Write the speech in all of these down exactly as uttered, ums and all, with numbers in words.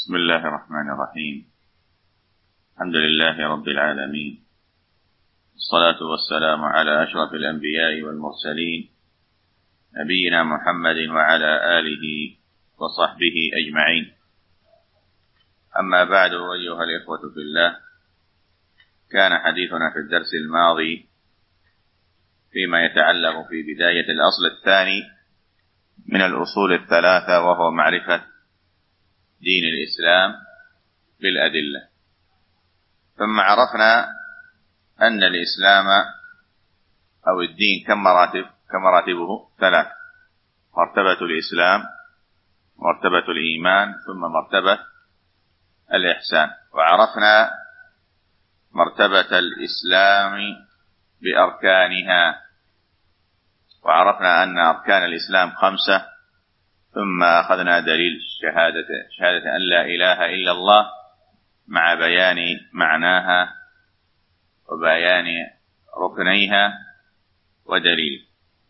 بسم الله الرحمن الرحيم. الحمد لله رب العالمين، الصلاة والسلام على أشرف الأنبياء والمرسلين، نبينا محمد وعلى آله وصحبه أجمعين. أما بعد، أيها الإخوة في الله، كان حديثنا في الدرس الماضي فيما يتعلق في بداية الأصل الثاني من الأصول الثلاثة، وهو معرفة دين الإسلام بالأدلة. ثم عرفنا أن الإسلام أو الدين كم مراتب كمراتبه ثلاث: مرتبة الإسلام، مرتبة الإيمان، ثم مرتبة الإحسان. وعرفنا مرتبة الإسلام بأركانها، وعرفنا أن أركان الإسلام خمسة. ثم أخذنا دليل شهادة شهادة أن لا إله إلا الله مع بيان معناها وبيان ركنيها ودليل.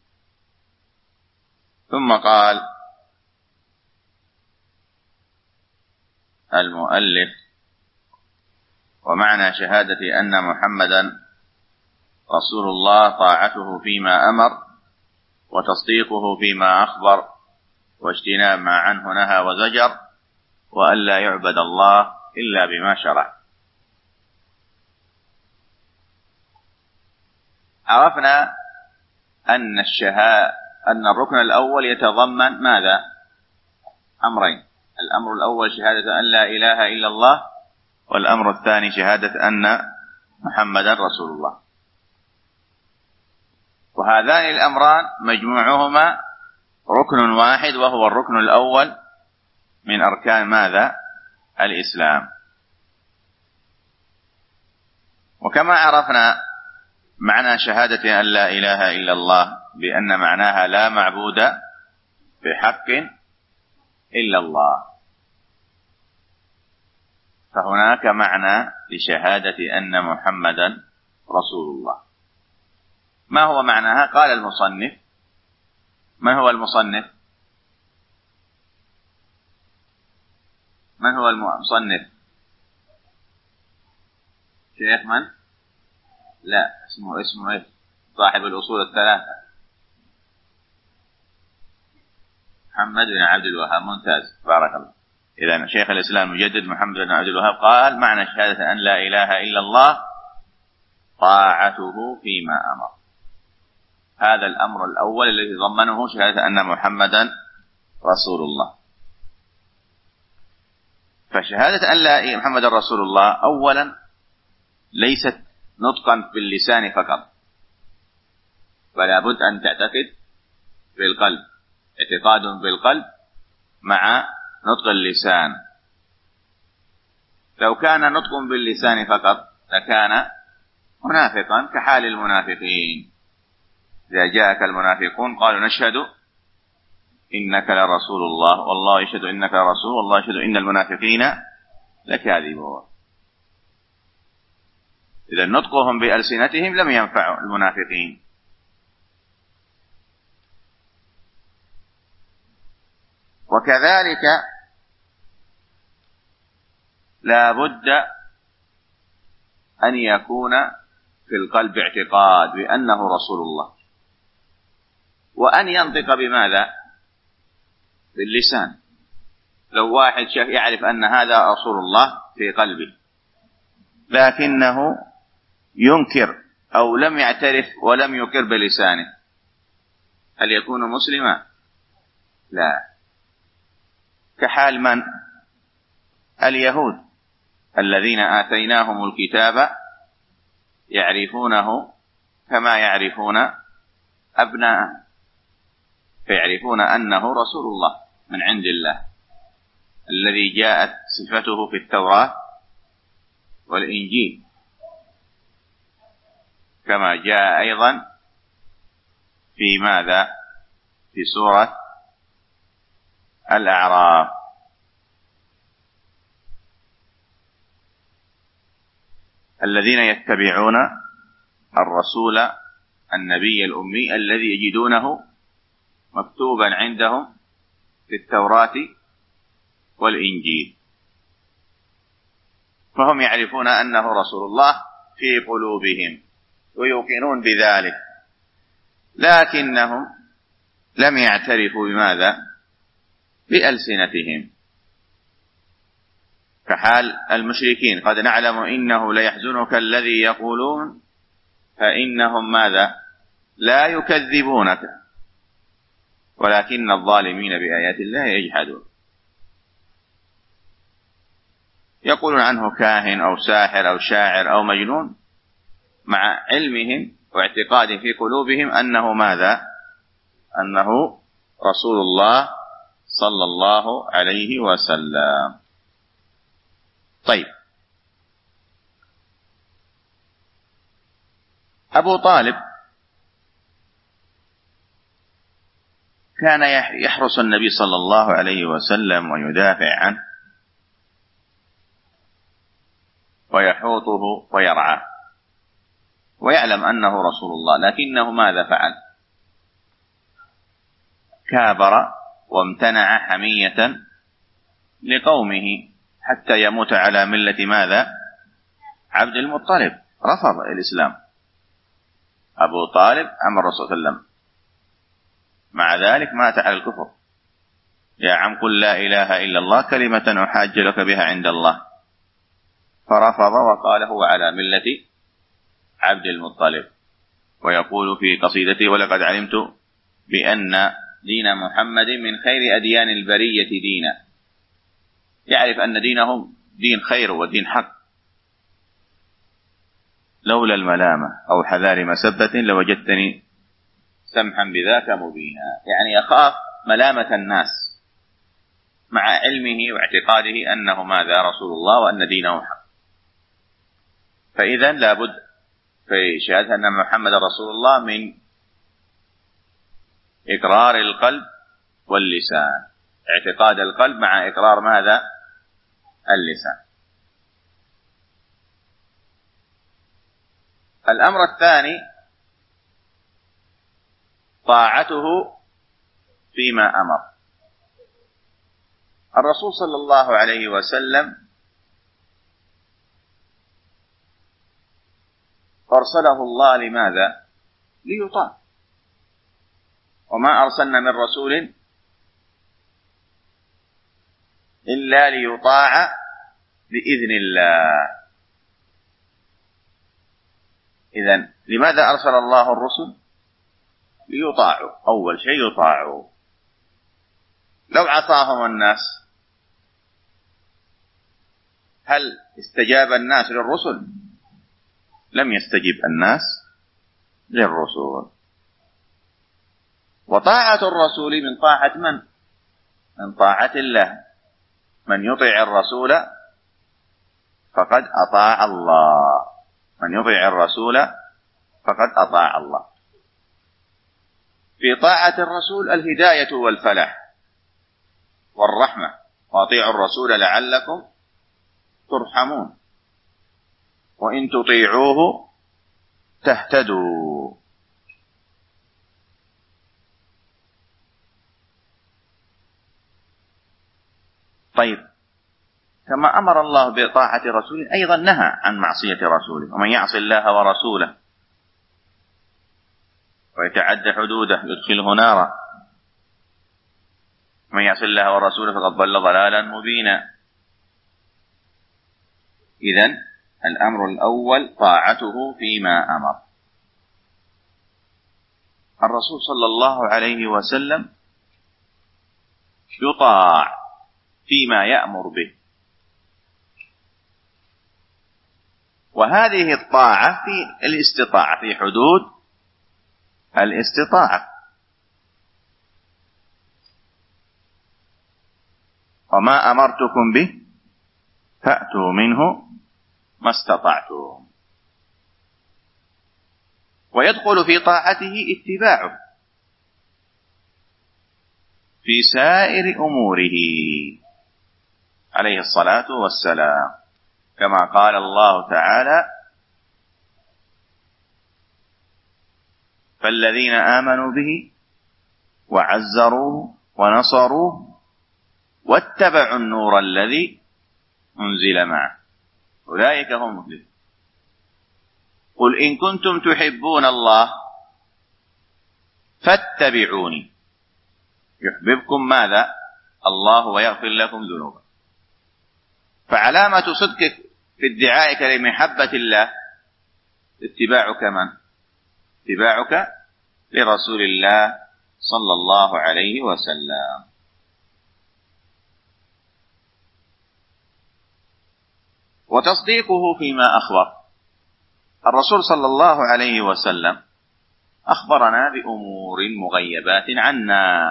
ثم قال المؤلف: ومعنى شهادة أن محمدا رسول الله طاعته فيما أمر، وتصديقه فيما أخبر، واجتناب ما عنه نهى وزجر، وأن لا يعبد الله إلا بما شرع. عرفنا أن الشهادة أن الركن الأول يتضمن ماذا؟ أمرين: الأمر الأول شهادة أن لا إله إلا الله، والأمر الثاني شهادة أن محمدا رسول الله. وهذان الأمران مجموعهما ركن واحد، وهو الركن الأول من أركان ماذا؟ الإسلام. وكما عرفنا معنى شهادة أن لا إله إلا الله بأن معناها لا معبود بحق إلا الله، فهناك معنى لشهادة أن محمدا رسول الله. ما هو معناها؟ قال المصنف. من هو المصنف؟ من هو المصنف؟ شيخ من؟ لا، اسمه اسمه ايش؟ صاحب الأصول الثلاثة، محمد بن عبد الوهاب. ممتاز، بارك الله. إذن شيخ الإسلام المجدد محمد بن عبد الوهاب قال: معنى شهادة أن لا إله إلا الله طاعته فيما أمر. هذا الأمر الأول الذي ضمنه شهادة أن محمدا رسول الله. فشهادة أن لا محمد رسول الله أولا ليست نطقا باللسان فقط، فلا بد أن تعتقد بالقلب، اعتقاد بالقلب مع نطق اللسان. لو كان نطق باللسان فقط لكان منافقا كحال المنافقين. إذا جاءك المنافقون قالوا: نشهد إنك لرسول الله، والله يشهد إنك لرسول، والله يشهد إن المنافقين لكاذبون. إذا نطقهم بألسنتهم لم ينفع المنافقين. وكذلك لا بد أن يكون في القلب اعتقاد بأنه رسول الله، وأن ينطق بماذا؟ باللسان. لو واحد يعرف أن هذا رسول الله في قلبه لكنه ينكر أو لم يعترف ولم يقر بلسانه، هل يكون مسلما؟ لا. كحال من؟ اليهود الذين آتيناهم الكتاب يعرفونه كما يعرفون أبناءهم، فيعرفون أنه رسول الله من عند الله الذي جاءت صفته في التوراة والإنجيل، كما جاء أيضا في ماذا؟ في سورة الأعراف. الذين يتبعون الرسول النبي الأمي الذي يجدونه مكتوبا عندهم في التوراة والإنجيل. فهم يعرفون أنه رسول الله في قلوبهم ويوقنون بذلك، لكنهم لم يعترفوا بماذا؟ بألسنتهم، كحال المشركين. قد نعلم إنه ليحزنك الذي يقولون فإنهم ماذا؟ لا يكذبونك ولكن الظالمين بآيات الله يجحدون. يقولون عنه كاهن أو ساحر أو شاعر أو مجنون، مع علمهم واعتقادهم في قلوبهم أنه ماذا؟ أنه رسول الله صلى الله عليه وسلم. طيب، أبو طالب كان يحرس النبي صلى الله عليه وسلم ويدافع عنه ويحوطه ويرعاه، ويعلم أنه رسول الله، لكنه ماذا فعل؟ كابر وامتنع حمية لقومه حتى يموت على ملة ماذا؟ عبد المطلب، رفض الإسلام. أبو طالب أمر الرسول صلى الله عليه وسلم، مع ذلك مات على الكفر. يا عم قل لا إله إلا الله كلمة أحاج لك بها عند الله، فرفض وقال هو على ملة عبد المطلب. ويقول في قصيدته: ولقد علمت بأن دين محمد من خير أديان البرية دينا. يعرف أن دينهم دين خير ودين حق. لولا الملامة أو حذار مسبة لوجدتني سمحا بذاك مبينا. يعني يخاف ملامة الناس مع علمه واعتقاده أنه ماذا؟ رسول الله وأن دينه حق. فإذا لابد في شهادة أن محمد رسول الله من إقرار القلب واللسان، اعتقاد القلب مع إقرار ماذا؟ اللسان. الأمر الثاني طاعته فيما أمر. الرسول صلى الله عليه وسلم أرسله الله لماذا؟ ليطاع. وما أرسلنا من رسول إلا ليطاع بإذن الله. إذن لماذا أرسل الله الرسل؟ ليطاعوا. أول شيء يطاعوا. لو عصاهم الناس هل استجاب الناس للرسل؟ لم يستجب الناس للرسول. وطاعة الرسول من طاعة من؟ من طاعة الله. من يطيع الرسول فقد أطاع الله. من يطيع الرسول فقد أطاع الله. في طاعة الرسول الهداية والفلاح والرحمة. وأطيعوا الرسول لعلكم ترحمون وإن تطيعوه تهتدوا. طيب، كما أمر الله بطاعة رسوله أيضا نهى عن معصية رسوله. ومن يعص الله ورسوله ويتعدى حدوده يدخله نارا. ومن يعص الله ورسوله فقد ضل ضلالا مبينا. إذن الأمر الأول طاعته فيما أمر. الرسول صلى الله عليه وسلم يطاع فيما يأمر به. وهذه الطاعة في الاستطاعة، في حدود الاستطاعة. وما أمرتكم به فأتوا منه ما استطعتم. ويدخل في طاعته اتباعه في سائر أموره عليه الصلاة والسلام، كما قال الله تعالى: فالذين آمنوا به وعزروه ونصروه واتبعوا النور الذي أنزل معه أولئك هم المفلحون. قل إن كنتم تحبون الله فاتبعوني يحببكم ماذا؟ الله ويغفر لكم ذنوبكم. فعلامة صدقك في ادعائك لمحبة الله اتباعك من؟ اتباعك لرسول الله صلى الله عليه وسلم. وتصديقه فيما أخبر. الرسول صلى الله عليه وسلم أخبرنا بأمور مغيبات عنا،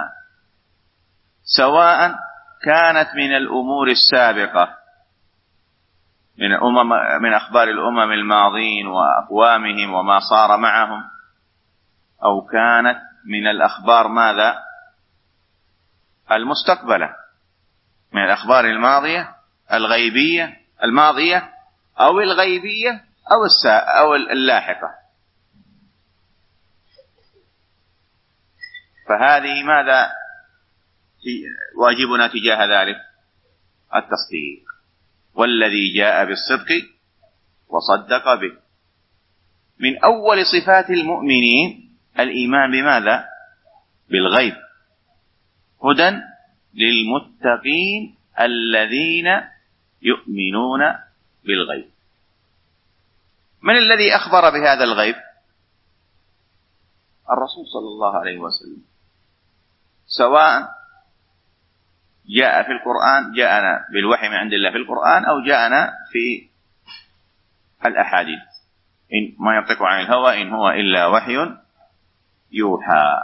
سواء كانت من الأمور السابقة من أمم من أخبار الأمم الماضين وأقوامهم وما صار معهم، أو كانت من الأخبار ماذا؟ المستقبلة، من الأخبار الماضية الغيبية الماضية أو الغيبية أو السا أو اللاحقة. فهذه ماذا واجبنا تجاه ذلك؟ التصديق. والذي جاء بالصدق وصدق به. من أول صفات المؤمنين الإيمان بماذا؟ بالغيب. هدى للمتقين الذين يؤمنون بالغيب. من الذي أخبر بهذا الغيب؟ الرسول صلى الله عليه وسلم، سواء جاء في القرآن، جاءنا بالوحي من عند الله في القرآن، أو جاءنا في الأحاديث. إن ما ينطق عن الهوى إن هو إلا وحي يوحى.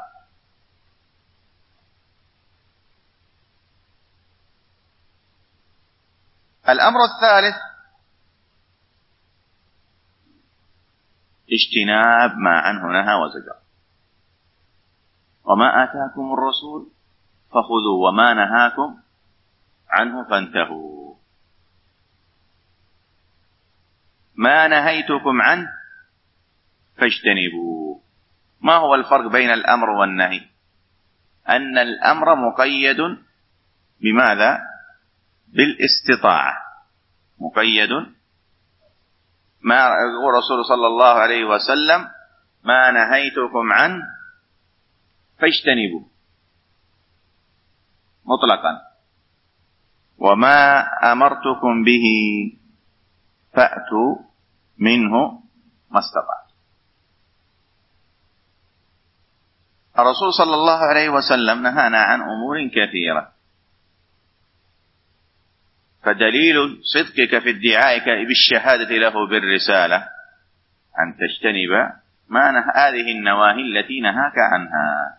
الأمر الثالث اجتناب ما عنه نهى وزجر. وما آتاكم الرسول فخذوا وما نهاكم عنه فانتهوا. ما نهيتكم عنه فاجتنبوا. ما هو الفرق بين الأمر والنهي؟ أن الأمر مقيد بماذا؟ بالاستطاعة. مقيد. ما يقول الرسول صلى الله عليه وسلم ما نهيتكم عنه فاجتنبوا مطلقا، وما أمرتكم به فأتوا منه ما استطعتم. الرسول صلى الله عليه وسلم نهانا عن أمور كثيرة، فدليل صدقك في ادعائك بالشهادة له بالرسالة أن تجتنب ما نه هذه النواهي التي نهاك عنها،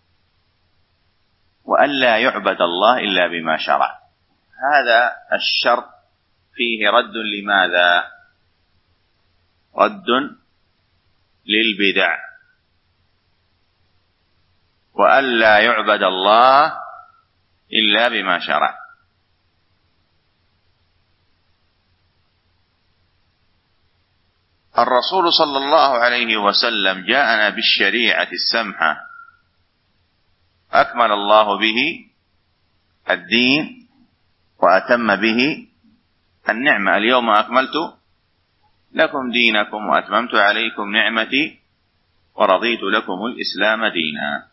وألا يعبد الله إلا بما شرع. هذا الشرط فيه رد لماذا؟ رد للبدع. وألا يعبد الله إلا بما شرع. الرسول صلى الله عليه وسلم جاءنا بالشريعة السمحة، أكمل الله به الدين وأتم به النعمة. اليوم أكملت لكم دينكم وأتممت عليكم نعمتي ورضيت لكم الإسلام دينا.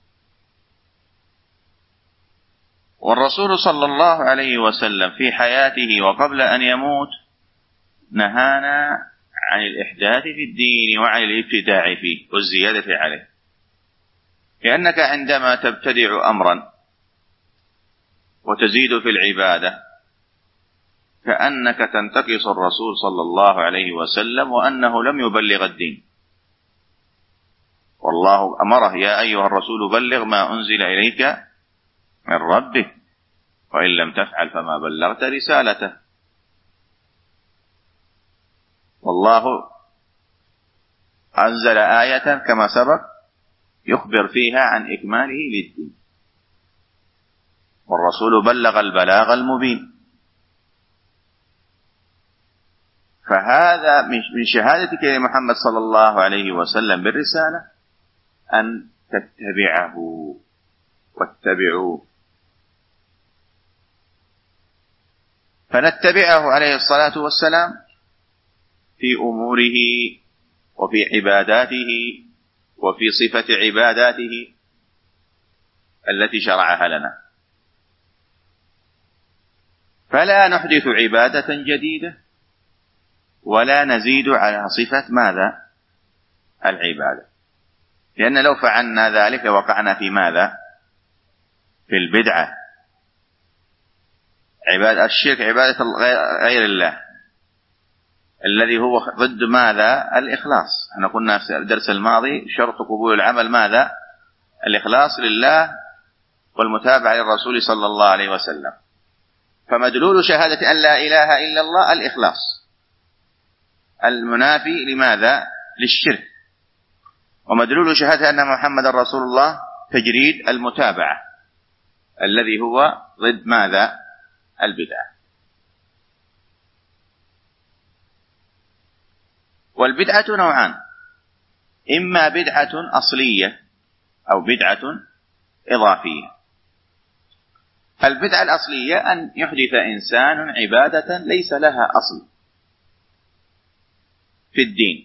والرسول صلى الله عليه وسلم في حياته وقبل أن يموت نهانا عن الإحداث في الدين وعن الابتداع فيه والزيادة عليه. لأنك عندما تبتدع أمرا وتزيد في العبادة كأنك تنتقص الرسول صلى الله عليه وسلم وأنه لم يبلغ الدين. والله أمره يا أيها الرسول بلغ ما أنزل إليك من ربك وإن لم تفعل فما بلغت رسالته. والله أنزل آية كما سبق يخبر فيها عن إكماله للدين، والرسول بلغ البلاغ المبين. فهذا من شهادتك لمحمد صلى الله عليه وسلم بالرسالة أن تتبعه واتبعوه. فنتبعه عليه الصلاة والسلام في أموره وفي عباداته وفي صفة عباداته التي شرعها لنا، فلا نحدث عبادة جديدة ولا نزيد على صفة ماذا؟ العبادة، لأن لو فعلنا ذلك وقعنا في ماذا؟ في البدعة. عبادة الشرك عبادة غير الله الذي هو ضد ماذا؟ الإخلاص. احنا قلنا في الدرس الماضي شرط قبول العمل ماذا؟ الإخلاص لله والمتابعة للرسول صلى الله عليه وسلم. فمدلول شهادة أن لا إله إلا الله الإخلاص المنافي لماذا؟ للشرك. ومدلول شهادة أن محمد رسول الله تجريد المتابعة الذي هو ضد ماذا؟ البدعة. والبدعة نوعان، إما بدعة أصلية أو بدعة إضافية. البدعة الأصلية أن يحدث إنسان عبادة ليس لها أصل في الدين،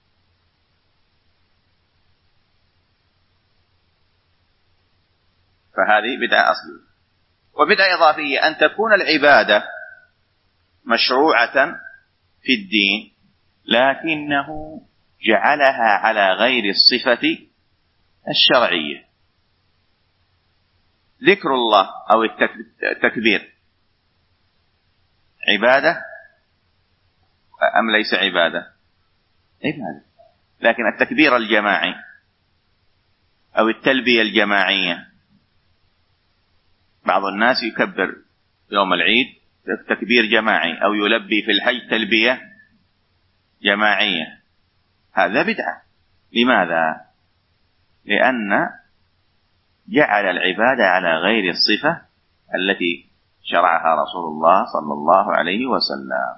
فهذه بدعة أصلية. وبدعة إضافية أن تكون العبادة مشروعة في الدين لكنه جعلها على غير الصفة الشرعية. ذكر الله أو التكبير عبادة أم ليس عبادة؟ عبادة، لكن التكبير الجماعي أو التلبية الجماعية، بعض الناس يكبر يوم العيد تكبير جماعي أو يلبي في الحج تلبية جماعية، هذا بدعة. لماذا؟ لأن جعل العبادة على غير الصفة التي شرعها رسول الله صلى الله عليه وسلم.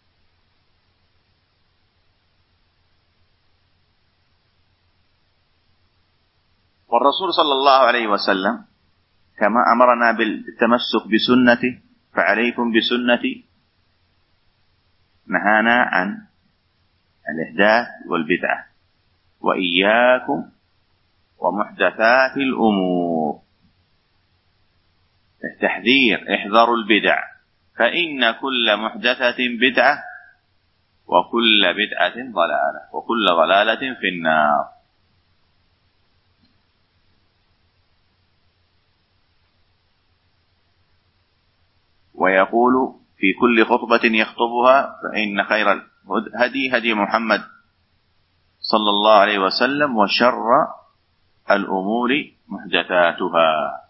والرسول صلى الله عليه وسلم كما أمرنا بالتمسك بسنته فعليكم بسنتي، نهانا عن الإحداث والبدعة، وإياكم ومحدثات الأمور، التحذير، احذروا البدع، فإن كل محدثة بدعة وكل بدعة ضلالة وكل ضلالة في النار. ويقول في كل خطبة يخطبها فإن خير الهدي هدي محمد صلى الله عليه وسلم وشر الأمور محدثاتها.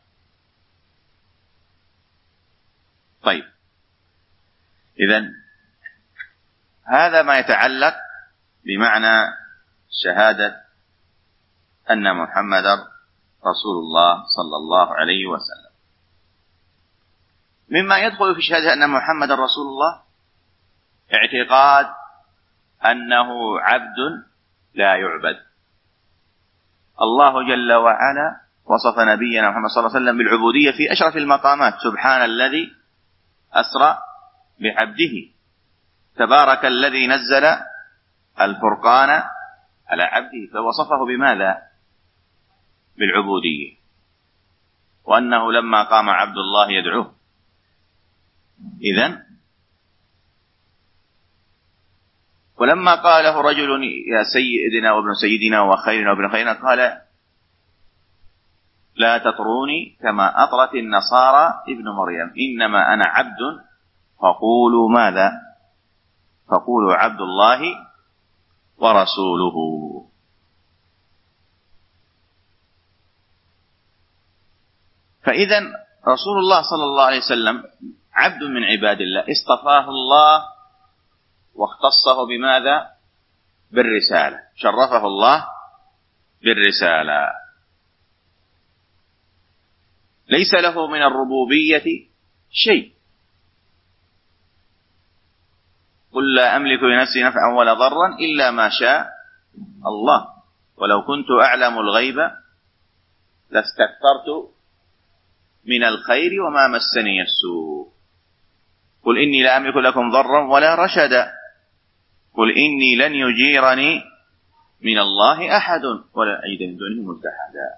طيب، إذن هذا ما يتعلق بمعنى شهادة أن محمد رسول الله صلى الله عليه وسلم. مما يدخل في شهادة أن محمد رسول الله اعتقاد أنه عبد لا يعبد. الله جل وعلا وصف نبينا محمد صلى الله عليه وسلم بالعبودية في أشرف المقامات: سبحان الذي أسرى بعبده، تبارك الذي نزل الفرقان على عبده، فوصفه بماذا؟ بالعبودية، وأنه لما قام عبد الله يدعوه. إذن ولما قاله رجل يا سيدنا وابن سيدنا وخيرنا وابن خيرنا قال لا تطروني كما أطرت النصارى ابن مريم، إنما أنا عبد فقولوا ماذا؟ فقولوا عبد الله ورسوله. فإذن رسول الله صلى الله عليه وسلم عبد من عباد الله، اصطفاه الله واختصه بماذا؟ بالرسالة، شرفه الله بالرسالة، ليس له من الربوبية شيء. قل لا أملك لنفسي نفعا ولا ضرا إلا ما شاء الله ولو كنت أعلم الغيب لاستكثرت من الخير وما مسني السوء قل إني لا أملك لكم ضرا ولا رشدا. قل إني لن يجيرني من الله أحد ولا أجد من دونه ملتحدا.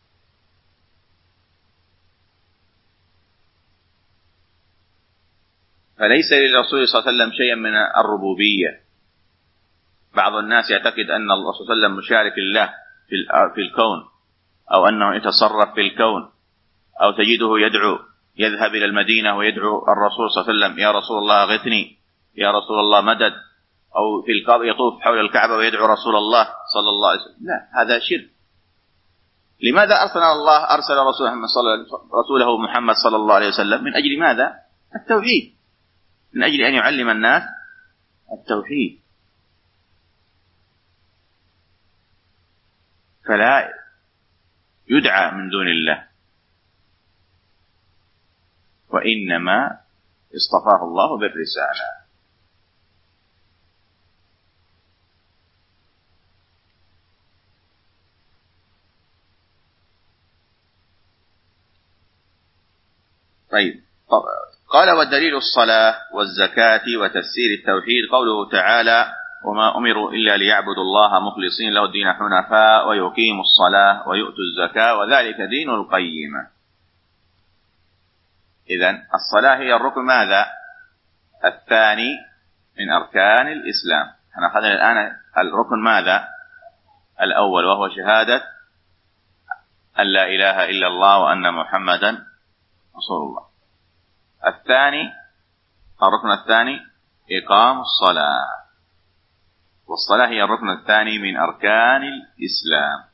فليس للرسول صلى الله عليه وسلم شيئا من الربوبية. بعض الناس يعتقد أن الرسول صلى الله عليه وسلم مشارك الله في الكون، أو أنه يتصرف في الكون، أو تجده يدعو، يذهب إلى المدينة ويدعو الرسول صلى الله عليه وسلم: يا رسول الله أغثني، يا رسول الله مدد، أو في الكعبة يطوف حول الكعبة ويدعو رسول الله صلى الله عليه وسلم. لا، هذا شرك. لماذا أرسل الله أرسل رسوله محمد صلى الله عليه وسلم؟ من أجل ماذا؟ التوحيد، من أجل أن يعلم الناس التوحيد. فلا يدعى من دون الله، وإنما اصطفاه الله بالرسالة. طيب، قال: والدليل الصلاة والزكاة وتفسير التوحيد قوله تعالى: وما أمروا إلا ليعبدوا الله مخلصين له الدين حنفاء ويقيموا الصلاة ويؤتوا الزكاة وذلك دين القيمة. إذن الصلاة هي الركن ماذا؟ الثاني من أركان الإسلام. احنا أخذنا الآن الركن ماذا؟ الأول، وهو شهادة أن لا إله إلا الله وأن محمدا رسول الله. الثاني، الركن الثاني إقام الصلاة، والصلاة هي الركن الثاني من أركان الإسلام.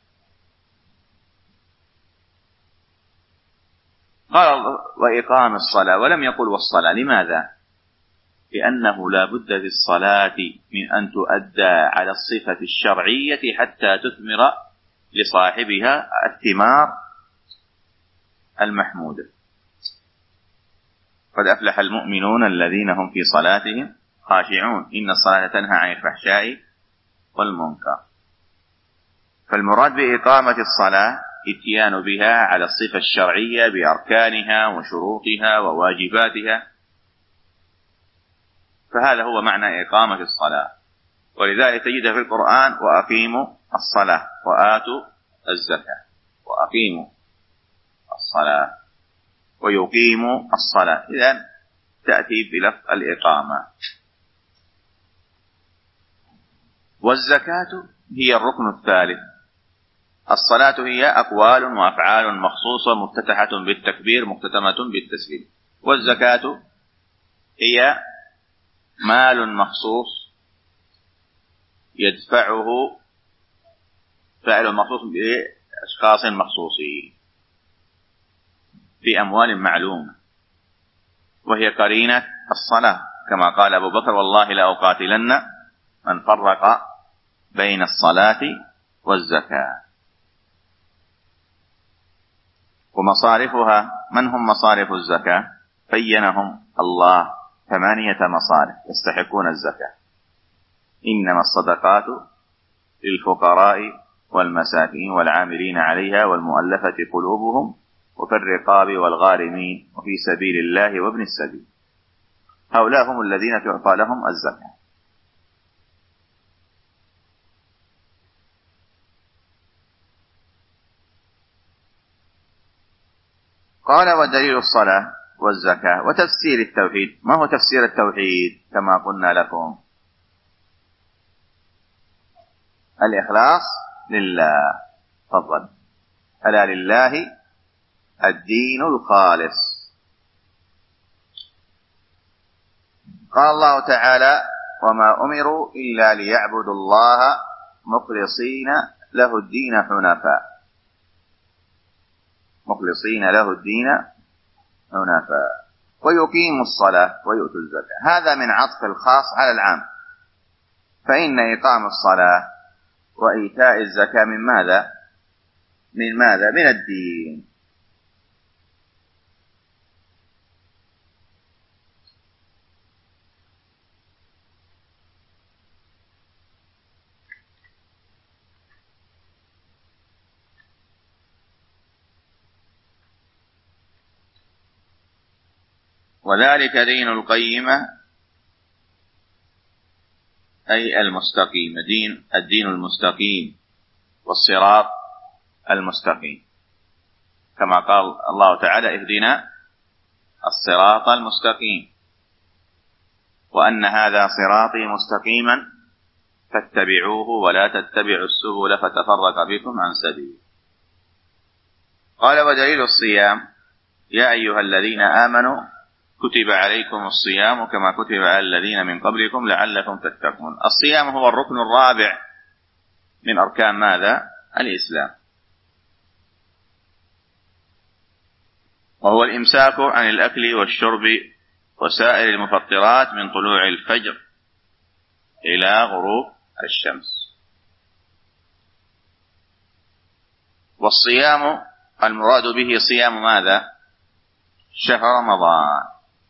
قال: وإقام الصلاة، ولم يقل والصلاة. لماذا؟ لأنه لا بد في الصلاة من أن تؤدى على الصفة الشرعية حتى تثمر لصاحبها الثمار المحمودة. قد أفلح المؤمنون الذين هم في صلاتهم خاشعون إن الصلاة تنهى عن الفحشاء والمنكر. فالمراد بإقامة الصلاة اتيان بها على الصفة الشرعية بأركانها وشروطها وواجباتها، فهذا هو معنى إقامة الصلاة. ولذلك تجد في القرآن: وأقيموا الصلاة وآتوا الزكاة، وأقيموا الصلاة ويقيموا الصلاة. إذن تأتي بلفظ الإقامة. والزكاة هي الركن الثالث. الصلاة هي أقوال وأفعال مخصوصة مفتتحة بالتكبير مختتمة بالتسليم. والزكاة هي مال مخصوص يدفعه فاعل مخصوص بأشخاص مخصوصين في أموال معلومة، وهي قرينة الصلاة، كما قال أبو بكر: والله لأقاتلن من فرق بين الصلاة والزكاة. ومصارفها، من هم مصارف الزكاة؟ بينهم الله ثمانية مصارف يستحقون الزكاة: إنما الصدقات للفقراء والمساكين والعاملين عليها والمؤلفة قلوبهم وفي الرقاب والغارمين وفي سبيل الله وابن السبيل. هؤلاء هم الذين تعطى لهم الزكاة. قال: ودليل الصلاة والزكاة وتفسير التوحيد. ما هو تفسير التوحيد؟ كما قلنا لكم: الإخلاص لله. تفضل: ألا لله الدين الخالص. قال الله تعالى: وما أمروا إلا ليعبدوا الله مخلصين له الدين حنفاء. مخلصين له الدين حنفاء ويقيموا الصلاة ويؤتوا الزكاة. هذا من عطف الخاص على العام. فإن إقام الصلاة وإيتاء الزكاة من ماذا؟ من ماذا؟ من الدين. وذلك دين القيمة، أي المستقيم، دين الدين المستقيم والصراط المستقيم، كما قال الله تعالى اهدنا الصراط المستقيم، وأن هذا صراطي مستقيما فاتبعوه ولا تتبعوا السبل فتفرق بكم عن سبيله. قال ودليل الصيام يا أيها الذين آمنوا كتب عليكم الصيام كما كتب على الذين من قبلكم لعلكم تتقون. الصيام هو الركن الرابع من أركان ماذا؟ الإسلام، وهو الإمساك عن الأكل والشرب وسائر المفطرات من طلوع الفجر إلى غروب الشمس. والصيام المراد به صيام ماذا؟ شهر رمضان.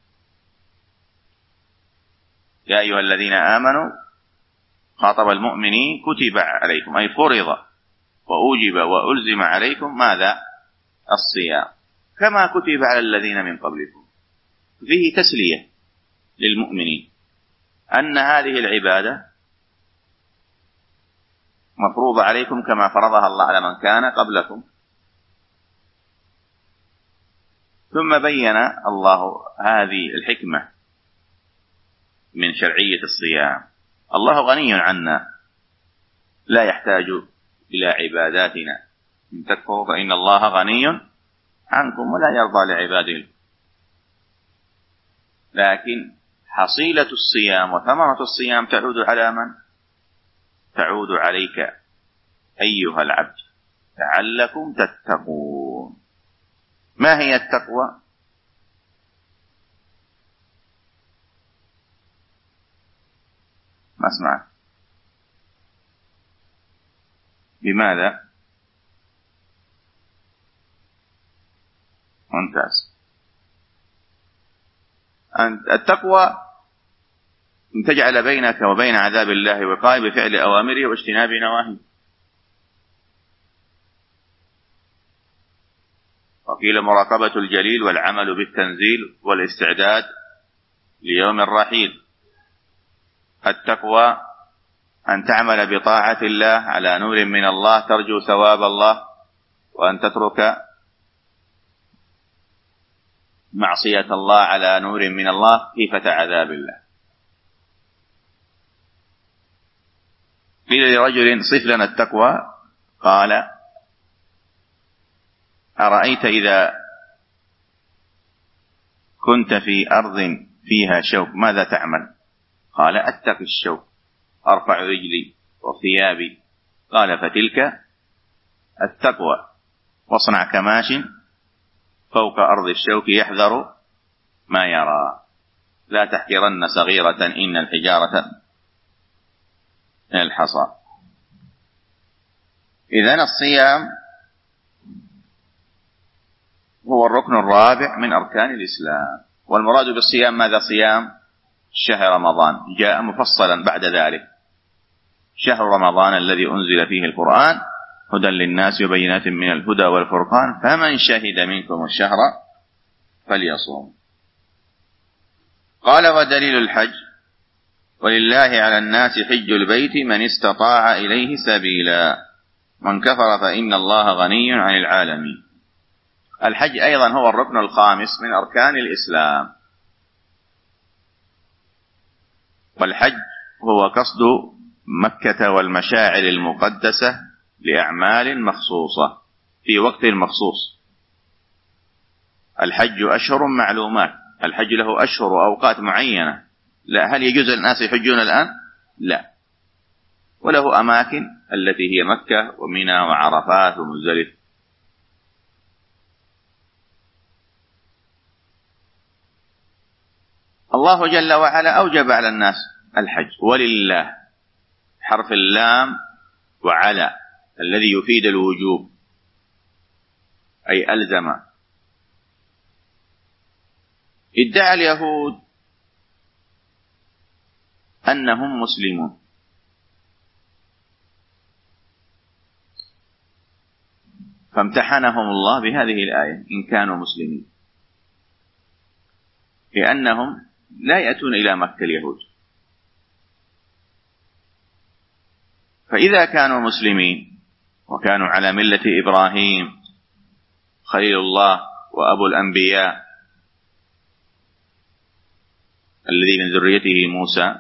يا أيها الذين آمنوا خاطب المؤمنين كتب عليكم أي فرض وأوجب وألزم عليكم ماذا؟ الصيام كما كتب على الذين من قبلكم. فيه تسلية للمؤمنين أن هذه العبادة مفروضة عليكم كما فرضها الله على من كان قبلكم. ثم بين الله هذه الحكمة من شرعية الصيام. الله غني عنا لا يحتاج إلى عباداتنا، إن تكفروا فإن الله غني عنكم ولا يرضى لعباده. لكن حصيلة الصيام وثمرة الصيام تعود على من؟ تعود عليك أيها العبد لعلكم تتقون. ما هي التقوى؟ ما اسمع بماذا؟ ممتاز. التقوى أن تجعل بينك وبين عذاب الله وقاية بفعل أوامره واجتناب نواهيه. وقيل مراقبة الجليل والعمل بالتنزيل والاستعداد ليوم الرحيل. التقوى أن تعمل بطاعة الله على نور من الله ترجو ثواب الله، وأن تترك معصية الله على نور من الله خيفة عذاب الله. قيل لرجل صف لنا التقوى، قال أرأيت إذا كنت في أرض فيها شوك ماذا تعمل؟ قال أتقي الشوك، أرفع رجلي وثيابي. قال فتلك التقوى، واصنع كماش فوق أرض الشوك يحذر ما يرى، لا تحقرن صغيرة إن الحجارة من الحصى. إذن الصيام هو الركن الرابع من أركان الإسلام. والمراد بالصيام ماذا؟ صيام شهر رمضان، جاء مفصلا بعد ذلك: شهر رمضان الذي أنزل فيه القرآن هدى للناس وبينات من الهدى والفرقان فمن شهد منكم الشهر فليصوم. قال ودليل الحج ولله على الناس حج البيت من استطاع إليه سبيلا من كفر فإن الله غني عن العالمين. الحج أيضا هو الركن الخامس من أركان الإسلام، والحج هو قصد مكة والمشاعر المقدسة لأعمال مخصوصة في وقت مخصوص. الحج أشهر معلومات، الحج له أشهر وأوقات معينة. لا، هل يجوز للناس يحجون الآن؟ لا، وله أماكن التي هي مكة ومنى وعرفات ومزدلفة. الله جل وعلا أوجب على الناس الحج، ولله حرف اللام وعلى الذي يفيد الوجوب أي ألزم. ادعى اليهود أنهم مسلمون، فامتحنهم الله بهذه الآية إن كانوا مسلمين، لأنهم لا يأتون إلى مكة اليهود، فإذا كانوا مسلمين وكانوا على ملة إبراهيم خليل الله وأبو الأنبياء الذي من ذريته موسى،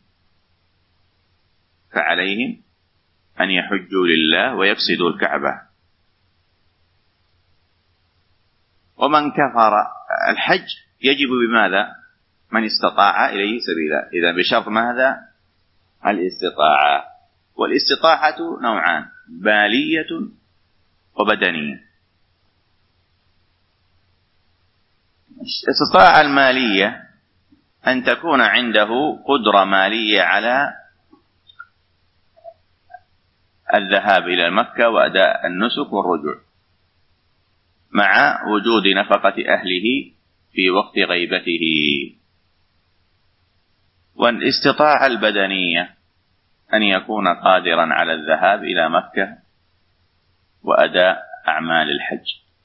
فعليهم أن يحجوا لله ويقصدوا الكعبة. ومن كفر الحج يجب بماذا؟ من استطاع إليه سبيلا. إذا بشرط ماذا؟ الاستطاعة. والاستطاعة نوعان: مالية وبدنية. الاستطاعة المالية أن تكون عنده قدرة مالية على الذهاب إلى مكة وأداء النسك والرجوع، مع وجود نفقة أهله في وقت غيبته. والاستطاعة البدنية أن يكون قادرا على الذهاب إلى مكة وأداء أعمال الحج.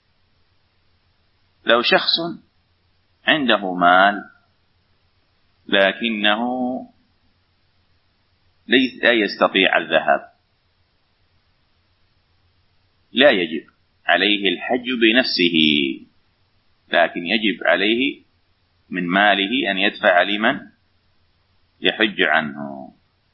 لو شخص عنده مال لكنه لا يستطيع الذهاب، لا يجب عليه الحج بنفسه، لكن يجب عليه من ماله أن يدفع لمن يحج عنه.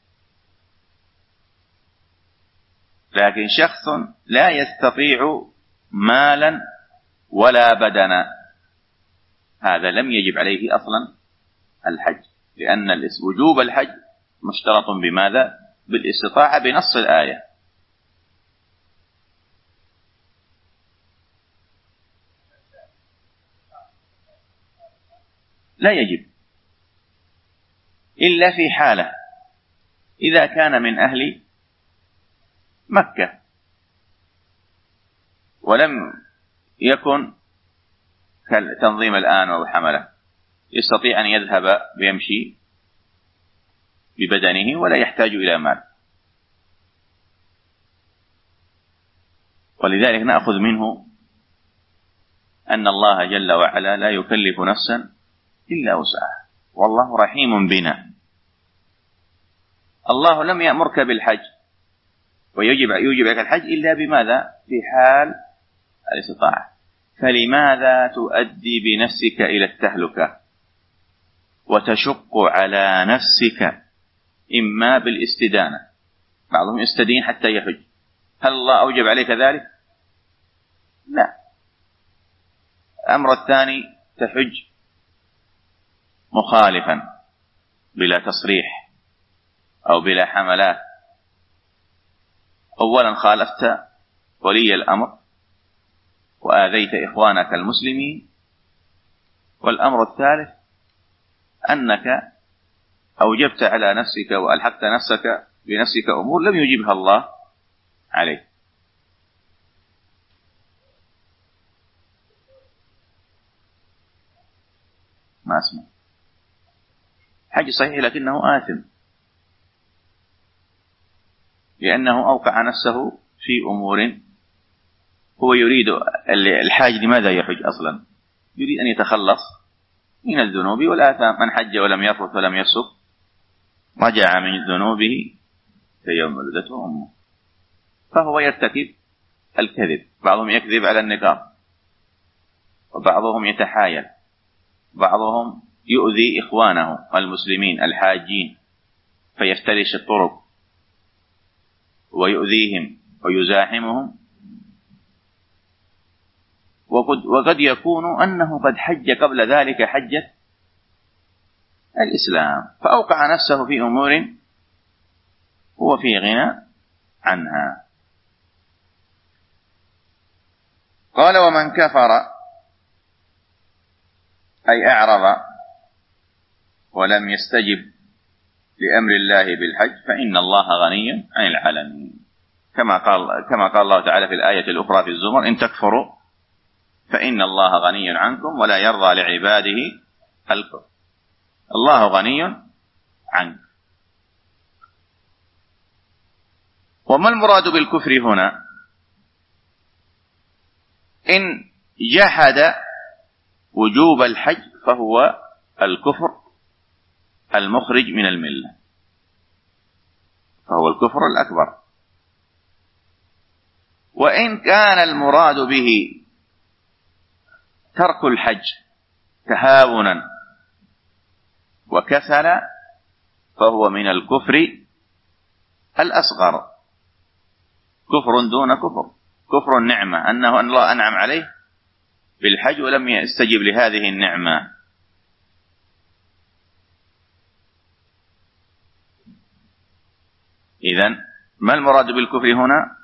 لكن شخص لا يستطيع مالا ولا بدنا، هذا لم يجب عليه أصلا الحج، لأن وجوب الحج مشترط بماذا؟ بالاستطاعة بنص الآية. لا يجب إلا في حالة إذا كان من أهل مكة ولم يكن كالتنظيم الآن والحملة، يستطيع أن يذهب ويمشي ببدنه ولا يحتاج إلى مال. ولذلك نأخذ منه أن الله جل وعلا لا يكلف نفسا إلا وسعها، والله رحيم بنا. الله لم يأمرك بالحج ويجب يوجب لك الحج إلا بماذا؟ في حال الاستطاعة. فلماذا تؤدي بنفسك إلى التهلكة وتشق على نفسك إما بالاستدانة؟ بعضهم يستدين حتى يحج، هل الله أوجب عليك ذلك؟ لا. الأمر الثاني تحج مخالفا بلا تصريح أو بلا حملات. أولا خالفت ولي الأمر وآذيت إخوانك المسلمين. والأمر الثالث أنك أوجبت على نفسك وألحقت نفسك بنفسك أمور لم يجبها الله عليك. ما اسمه حج صحيح لكنه آثم، لأنه أوقع نفسه في أمور هو يريد. الحاج لماذا يحج أصلا؟ يريد أن يتخلص من الذنوب والآثام. من حج ولم يرفث ولم يفسق رجع من ذنوبه كيوم ولدته أمه. فهو يرتكب الكذب، بعضهم يكذب على النقاب، وبعضهم يتحايل، بعضهم يؤذي إخوانه المسلمين الحاجين فيفترش الطرق ويؤذيهم ويزاحمهم. وقد, وقد يكون أنه قد حج قبل ذلك حجة الإسلام فأوقع نفسه في أمور هو في غنى عنها. قال: ومن كفر أي أعرض ولم يستجب لأمر الله بالحج فإن الله غني عن العالمين، كما قال كما قال الله تعالى في الآية الأخرى في الزمر: إن تكفروا فإن الله غني عنكم ولا يرضى لعباده الكفر. الله غني عنك. وما المراد بالكفر هنا؟ إن جحد وجوب الحج فهو الكفر المخرج من الملة، فهو الكفر الأكبر. وإن كان المراد به ترك الحج تهاونا وكسلا فهو من الكفر الأصغر، كفر دون كفر، كفر النعمة، أنه أن الله أنعم عليه بالحج ولم يستجب لهذه النعمة. إذن ما المراد بالكفر هنا؟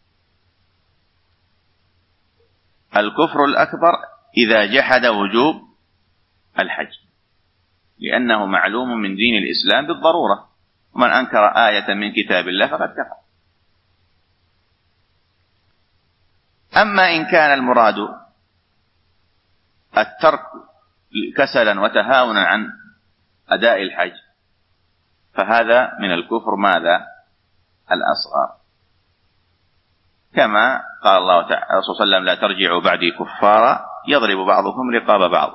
الكفر الأكبر إذا جحد وجوب الحج، لأنه معلوم من دين الإسلام بالضرورة، ومن أنكر آية من كتاب الله فقد كفر. أما إن كان المراد الترك كسلا وتهاونا عن أداء الحج فهذا من الكفر ماذا؟ الأصغر، كما قال الله تعالى الرسول صلى الله عليه وسلم: لا ترجعوا بعدي كفارا يضرب بعضكم رقاب بعض،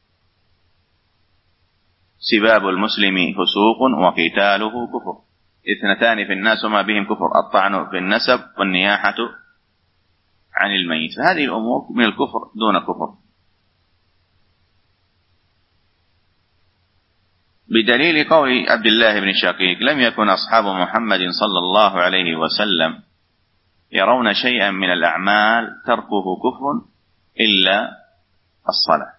سباب المسلم فسوق وقتاله كفر، اثنتان في الناس وما بهم كفر، الطعن في النسب والنياحة عن الميت. هذه الأمور من الكفر دون كفر، بدليل قول عبد الله بن شقيق: لم يكن أصحاب محمد صلى الله عليه وسلم يرون شيئا من الأعمال تركه كفر إلا الصلاة.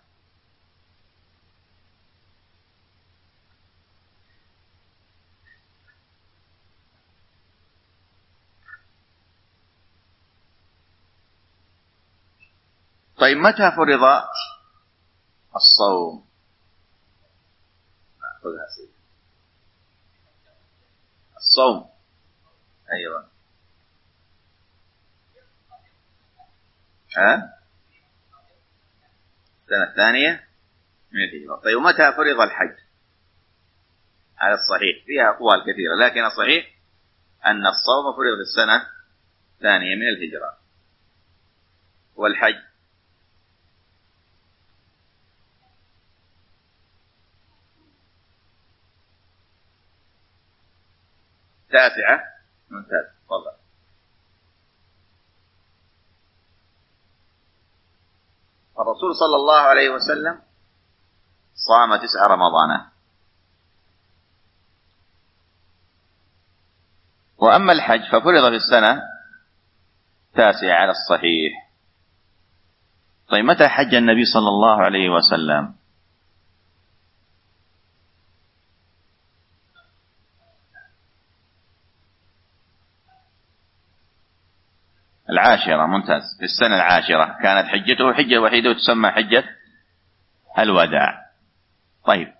طيب متى فرض الصوم؟ الصوم أيوة ها السنة الثانية من الهجرة. طيب متى فرض الحج؟ على الصحيح فيها أقوال كثيرة، لكن الصحيح أن الصوم فرض في السنة الثانية من الهجرة، والحج تاسعة. ممتاز، تفضل. الرسول صلى الله عليه وسلم صام تسع رمضانات، وأما الحج ففرض في السنة التاسعة على الصحيح. طيب متى حج النبي صلى الله عليه وسلم؟ العاشرة. ممتاز، في السنة العاشرة كانت حجته حجة وحيدة وتسمى حجة الوداع. طيب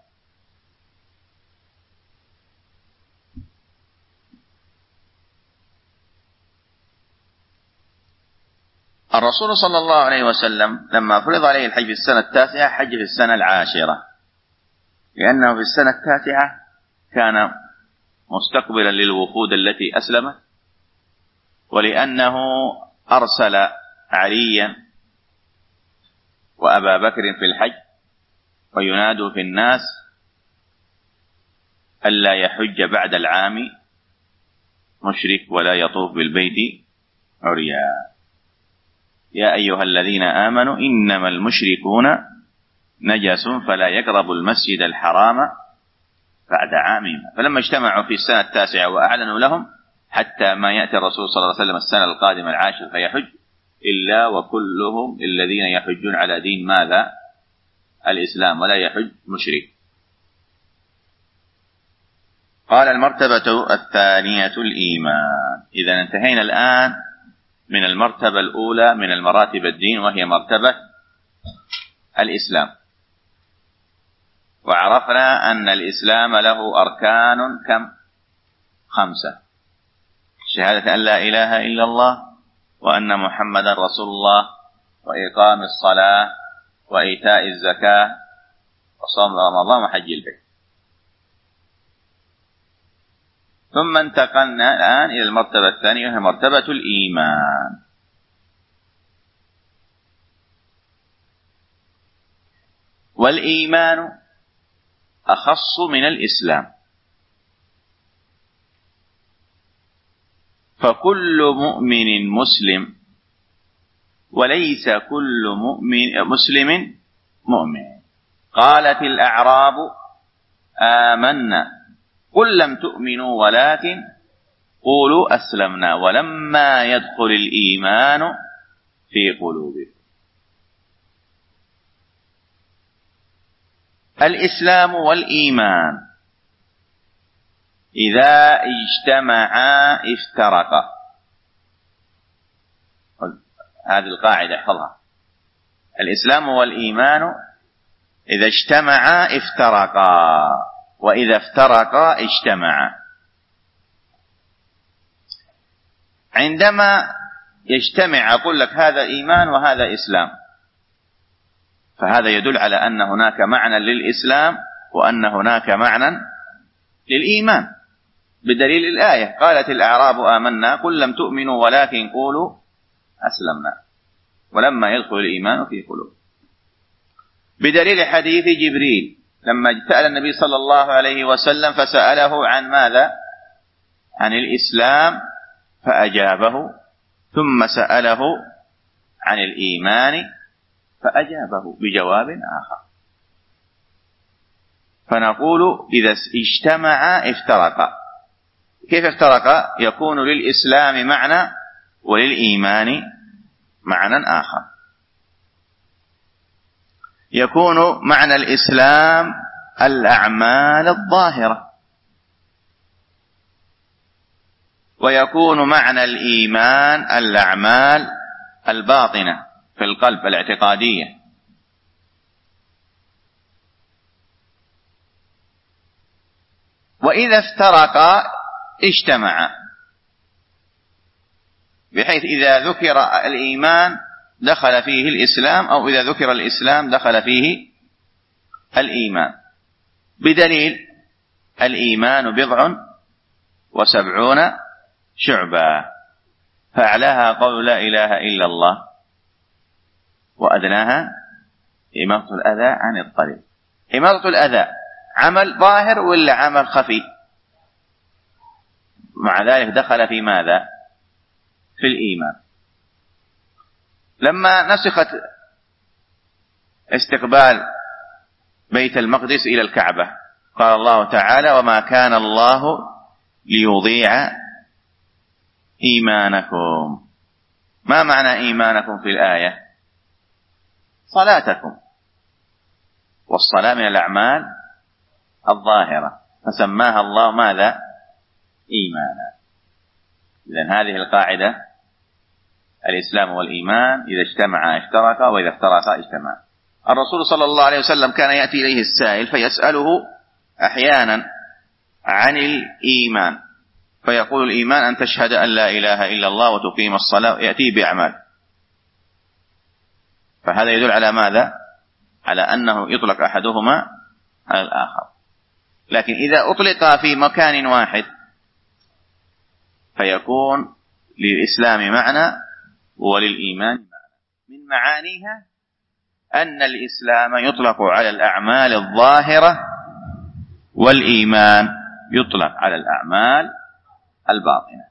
الرسول صلى الله عليه وسلم لما فرض عليه الحج في السنة التاسعة حج في السنة العاشرة، لأنه في السنة التاسعة كان مستقبلا للوفود التي أسلمت، ولأنه أرسل عليا وأبا بكر في الحج وينادوا في الناس ألا يحج بعد العام مشرك ولا يطوف بالبيت عريان. يا أيها الذين آمنوا إنما المشركون نجس فلا يقربوا المسجد الحرام بعد عامهم. فلما اجتمعوا في السنة التاسعة وأعلنوا لهم حتى ما يأتي الرسول صلى الله عليه وسلم السنة القادمة العاشر فيحج إلا وكلهم الذين يحجون على دين ماذا؟ الإسلام، ولا يحج مشرك. قال المرتبة الثانية الإيمان. إذا انتهينا الآن من المرتبة الأولى من المراتب الدين، وهي مرتبة الإسلام، وعرفنا أن الإسلام له أركان كم؟ خمسة: شهادة أن لا إله إلا الله وأن محمدا رسول الله، وإقام الصلاة، وإيتاء الزكاة، وصوم رمضان، وحج البيت. ثم انتقلنا الآن إلى المرتبة الثانية وهي مرتبة الإيمان. والإيمان أخص من الإسلام، فكل مؤمن مسلم وليس كل مؤمن مسلم مؤمن. قالت الأعراب آمنا قل لم تؤمنوا ولكن قولوا أسلمنا ولما يدخل الإيمان في قلوبكم. الإسلام والإيمان إذا اجتمعا افترقا. هذه القاعدة احفظها. الإسلام والإيمان إذا اجتمعا افترقا وإذا افترقا اجتمعا. عندما يجتمع أقول لك هذا إيمان وهذا إسلام، فهذا يدل على أن هناك معنى للإسلام وأن هناك معنى للإيمان بدليل الآية قالت الأعراب آمنا قل لم تؤمنوا ولكن قولوا أسلمنا ولما يدخل الإيمان في قلوب. بدليل حديث جبريل لما سأل النبي صلى الله عليه وسلم فسأله عن ماذا؟ عن الإسلام فأجابه، ثم سأله عن الإيمان فأجابه بجواب آخر. فنقول إذا اجتمعا افترقا. كيف افترقا؟ يكون للإسلام معنى وللإيمان معنى آخر. يكون معنى الإسلام الأعمال الظاهرة، ويكون معنى الإيمان الأعمال الباطنة في القلب الاعتقادية. وإذا افترقا اجتمعا، بحيث إذا ذكر الإيمان دخل فيه الإسلام، أو إذا ذكر الإسلام دخل فيه الإيمان. بدليل الإيمان بضع وسبعون شعبة، فأعلاها قول لا إله إلا الله، وأدناها إماطة الأذى عن الطريق. إماطة الأذى عمل ظاهر ولا عمل خفي؟ مع ذلك دخل في ماذا؟ في الإيمان. لما نسخت استقبال بيت المقدس إلى الكعبة قال الله تعالى وما كان الله ليضيع إيمانكم. ما معنى إيمانكم في الآية؟ صلاتكم، والصلاة من الأعمال الظاهرة، فسماها الله ماذا؟ إيمانا. إذن هذه القاعدة الإسلام والإيمان إذا اجتمعا افترقا وإذا افترقا اجتمعا. الرسول صلى الله عليه وسلم كان يأتي إليه السائل فيسأله أحيانا عن الإيمان، فيقول الإيمان أن تشهد أن لا إله إلا الله وتقيم الصلاة، يأتي بأعمال. فهذا يدل على ماذا؟ على أنه يطلق أحدهما على الآخر. لكن إذا أطلق في مكان واحد فيكون للإسلام معنى وللإيمان معنى. من معانيها أن الإسلام يطلق على الأعمال الظاهرة، والإيمان يطلق على الأعمال الباطنة.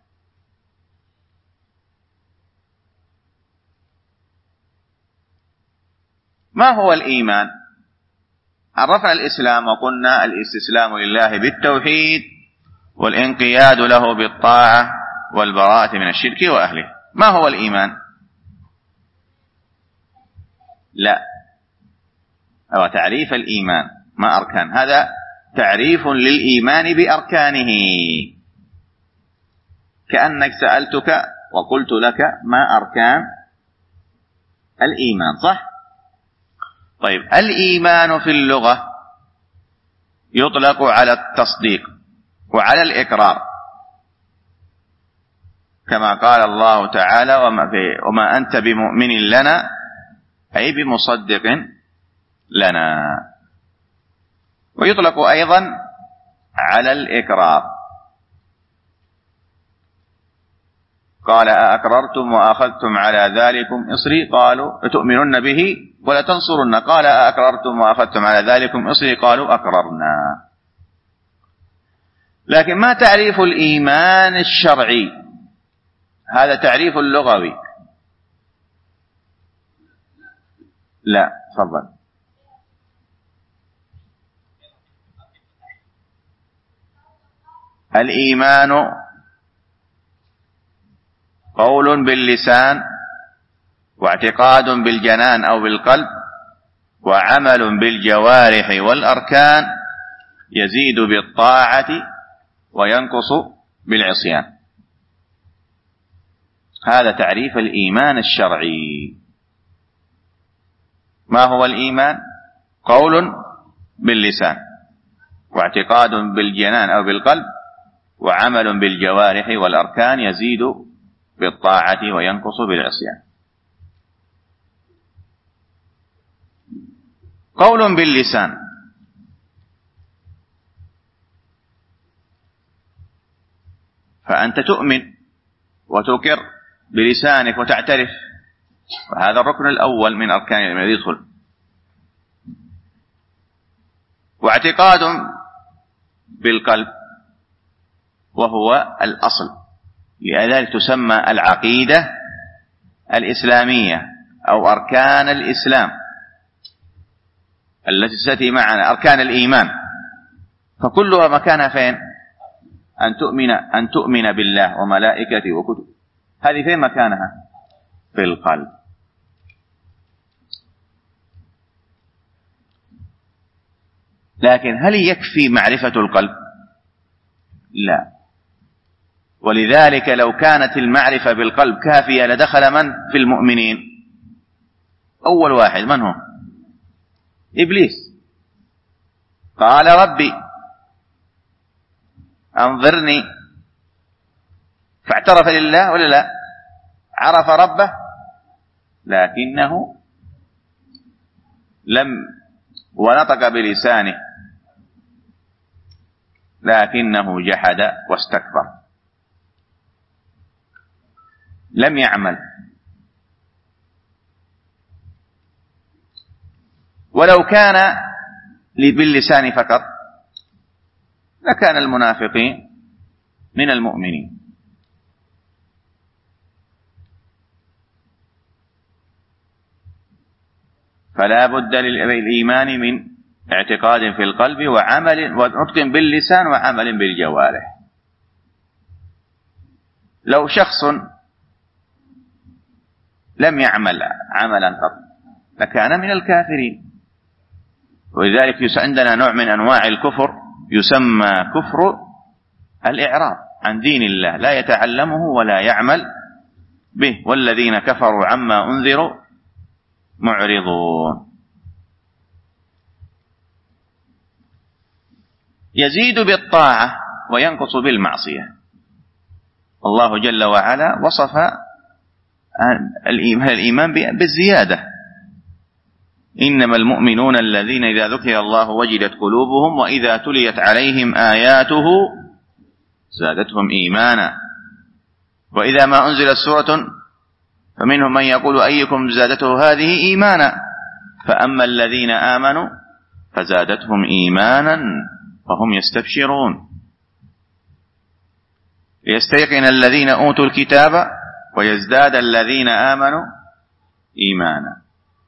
ما هو الإيمان؟ عرفنا الإسلام وقلنا الاستسلام لله بالتوحيد والانقياد له بالطاعة والبراءة من الشرك وأهله. ما هو الإيمان؟ لا، هو تعريف الإيمان ما أركان. هذا تعريف للإيمان بأركانه، كأنك سألتك وقلت لك ما أركان الإيمان، صح؟ طيب، الإيمان في اللغة يطلق على التصديق وعلى الإقرار، كما قال الله تعالى وما, وما أنت بمؤمن لنا، أي بمصدق لنا. ويطلق أيضا على الإقرار، قال أأقررتم وأخذتم على ذلكم إصري قالوا تؤمنون به ولا تنصرن، قال أأقررتم وأخذتم على ذلكم إصري قالوا أقررنا. لكن ما تعريف الإيمان الشرعي؟ هذا تعريف لغوي. لا تفضل. الإيمان قول باللسان واعتقاد بالجنان أو بالقلب وعمل بالجوارح والأركان يزيد بالطاعة وينقص بالعصيان. هذا تعريف الإيمان الشرعي. ما هو الإيمان؟ قول باللسان واعتقاد بالجنان أو بالقلب وعمل بالجوارح والأركان يزيد بالطاعة وينقص بالعصيان. قول باللسان فأنت تؤمن وتقر بلسانك وتعترف، وهذا الركن الأول من أركان الإيمان يدخل. واعتقاد بالقلب وهو الأصل، لذلك تسمى العقيدة الإسلامية أو أركان الإسلام التي ستأتي معنا، أركان الإيمان، فكلها مكانها فين؟ أن تؤمن أن تؤمن بالله وملائكته وكتبه، هذه فين مكانها؟ في القلب. لكن هل يكفي معرفة القلب؟ لا. ولذلك لو كانت المعرفة بالقلب كافية لدخل من في المؤمنين؟ أول واحد من هو؟ إبليس. قال ربي أنظرني، فاعترف لله ولا لا؟ عرف ربه لكنه لم ونطق بلسانه لكنه جحد واستكبر، لم يعمل. ولو كان باللسان فقط لكان المنافقين من المؤمنين. فلا بد للإيمان من اعتقاد في القلب وعمل ونطق باللسان وعمل بالجوارح. لو شخص لم يعمل عملا قط لكان من الكافرين. ولذلك عندنا نوع من أنواع الكفر يسمى كفر الإعراض عن دين الله، لا يتعلمه ولا يعمل به، والذين كفروا عما أنذروا معرضون. يزيد بالطاعة وينقص بالمعصية. الله جل وعلا وصف الإيمان بالزيادة: إنما المؤمنون الذين إذا ذكر الله وجلت قلوبهم وإذا تليت عليهم آياته زادتهم إيمانا وإذا ما أنزلت سورة فمنهم من يقول أيكم زادته هذه إيمانا فأما الذين آمنوا فزادتهم إيمانا وهم يستبشرون ليستيقن الذين أوتوا الكتاب ويزداد الذين آمنوا إيمانا.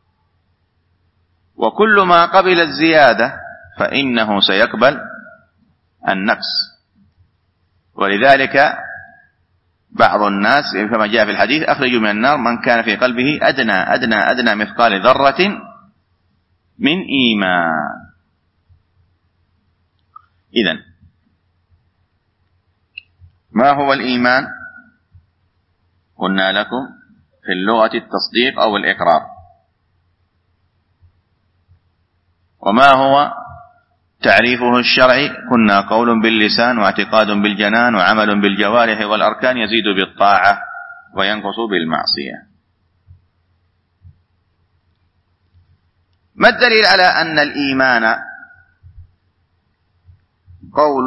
وكل ما قبل الزيادة فإنه سيقبل النقص. ولذلك بعض الناس كما جاء في الحديث: أخرجوا من النار من كان في قلبه أدنى أدنى أدنى مثقال ذرة من إيمان. إذن ما هو الإيمان؟ قلنا لكم في اللغة التصديق أو الإقرار. وما هو تعريفه الشرعي؟ كنا قول باللسان واعتقاد بالجنان وعمل بالجوارح والأركان يزيد بالطاعة وينقص بالمعصية. ما الدليل على أن الإيمان قول؟